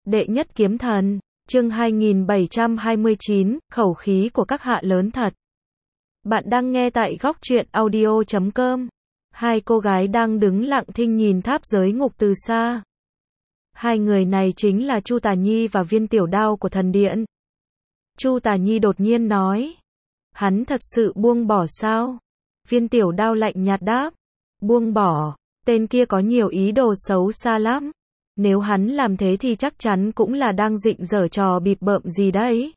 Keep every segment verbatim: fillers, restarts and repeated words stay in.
Đệ nhất kiếm thần, chương hai nghìn bảy trăm hai mươi chín, khẩu khí của các hạ lớn thật. Bạn đang nghe tại góc truyện audio chấm com. Hai cô gái đang đứng lặng thinh nhìn tháp giới ngục từ xa. Hai người này chính là Chu Tà Nhi và Viên Tiểu Đao của thần điện. Chu Tà Nhi đột nhiên nói. Hắn thật sự buông bỏ sao? Viên Tiểu Đao lạnh nhạt đáp. Buông bỏ, tên kia có nhiều ý đồ xấu xa lắm. Nếu hắn làm thế thì chắc chắn cũng là đang định giở trò bịp bợm gì đấy.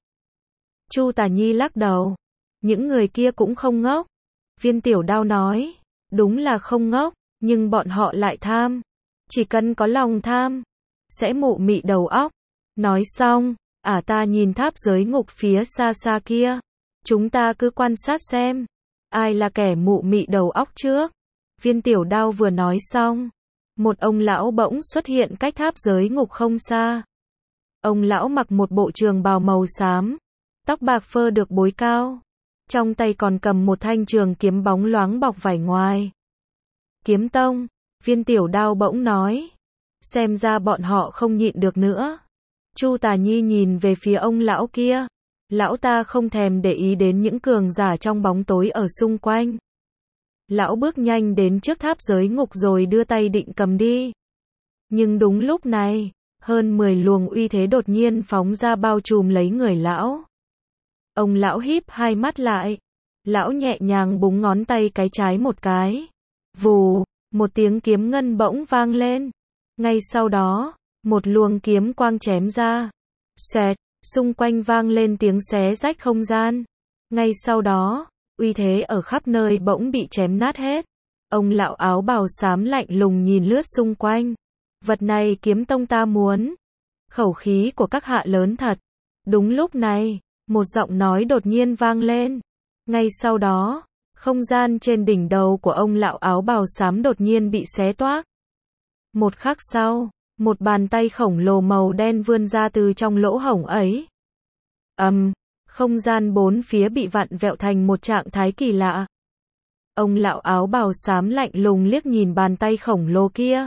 Chu Tà Nhi lắc đầu. Những người kia cũng không ngốc. Viên Tiểu Đao nói. Đúng là không ngốc, nhưng bọn họ lại tham. Chỉ cần có lòng tham, sẽ mụ mị đầu óc. Nói xong, ả ta nhìn tháp giới ngục phía xa xa kia. Chúng ta cứ quan sát xem. Ai là kẻ mụ mị đầu óc trước. Viên Tiểu Đao vừa nói xong. Một ông lão bỗng xuất hiện cách tháp giới ngục không xa. Ông lão mặc một bộ trường bào màu xám. Tóc bạc phơ được búi cao. Trong tay còn cầm một thanh trường kiếm bóng loáng bọc vải ngoài. Kiếm tông, Viên Tiểu Đao bỗng nói. Xem ra bọn họ không nhịn được nữa. Chu Tà Nhi nhìn về phía ông lão kia. Lão ta không thèm để ý đến những cường giả trong bóng tối ở xung quanh. Lão bước nhanh đến trước tháp giới ngục rồi đưa tay định cầm đi. Nhưng đúng lúc này, hơn mười luồng uy thế đột nhiên phóng ra bao trùm lấy người lão. Ông lão híp hai mắt lại. Lão nhẹ nhàng búng ngón tay cái trái một cái. Vù, một tiếng kiếm ngân bỗng vang lên. Ngay sau đó, một luồng kiếm quang chém ra. Xẹt, xung quanh vang lên tiếng xé rách không gian. Ngay sau đó, uy thế ở khắp nơi bỗng bị chém nát hết. Ông lão áo bào xám lạnh lùng nhìn lướt xung quanh. Vật này kiếm tông ta muốn. Khẩu khí của các hạ lớn thật. Đúng lúc này, một giọng nói đột nhiên vang lên. Ngay sau đó, không gian trên đỉnh đầu của ông lão áo bào xám đột nhiên bị xé toác. Một khắc sau, một bàn tay khổng lồ màu đen vươn ra từ trong lỗ hổng ấy. Ầm, um, không gian bốn phía bị vặn vẹo thành một trạng thái kỳ lạ. Ông lão áo bào xám lạnh lùng liếc nhìn bàn tay khổng lồ kia.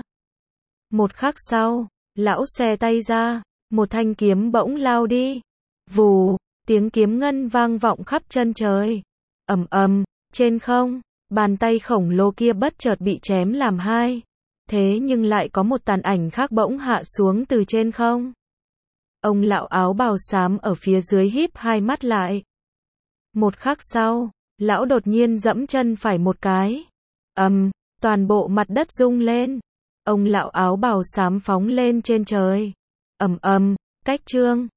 Một khắc sau, lão xòe tay ra, một thanh kiếm bỗng lao đi. Vù, tiếng kiếm ngân vang vọng khắp chân trời. Ầm ầm, trên không, bàn tay khổng lồ kia bất chợt bị chém làm hai. Thế nhưng lại có một tàn ảnh khác bỗng hạ xuống từ trên không. Ông lão áo bào xám ở phía dưới híp hai mắt lại. Một khắc sau, lão đột nhiên giẫm chân phải một cái. Ầm, um, toàn bộ mặt đất rung lên. Ông lão áo bào xám phóng lên trên trời. Ầm ầm, cách chương